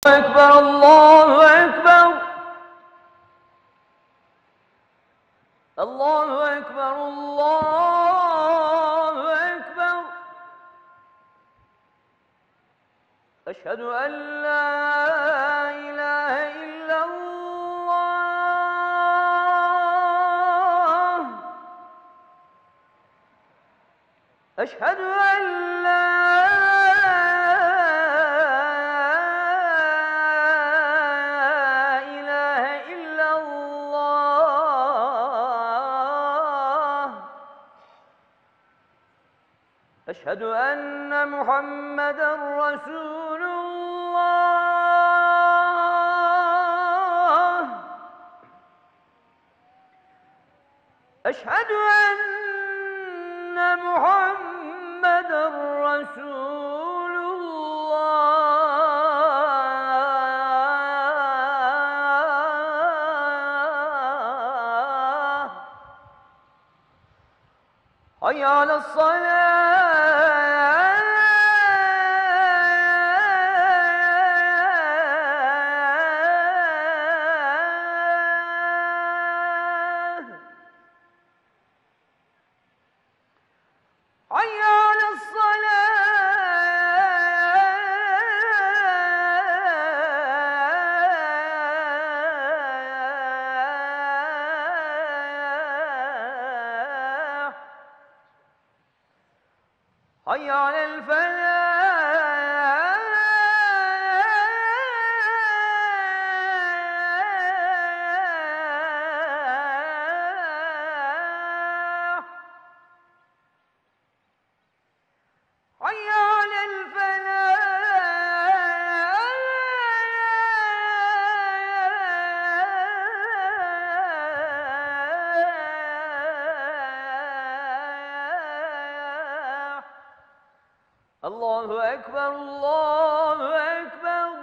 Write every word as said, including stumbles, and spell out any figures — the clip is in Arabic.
أكبر الله أكبر الله أكبر الله أكبر. أشهد أن لا إله إلا الله. أشهد أن لا إله إلا الله. أشهد أن محمدًا رسول الله. أشهد أن محمدًا رسول الله. حي على الصلاة. حي على الصلاة. حي على الفلاح. حي على الفلاح. الله أكبر الله أكبر.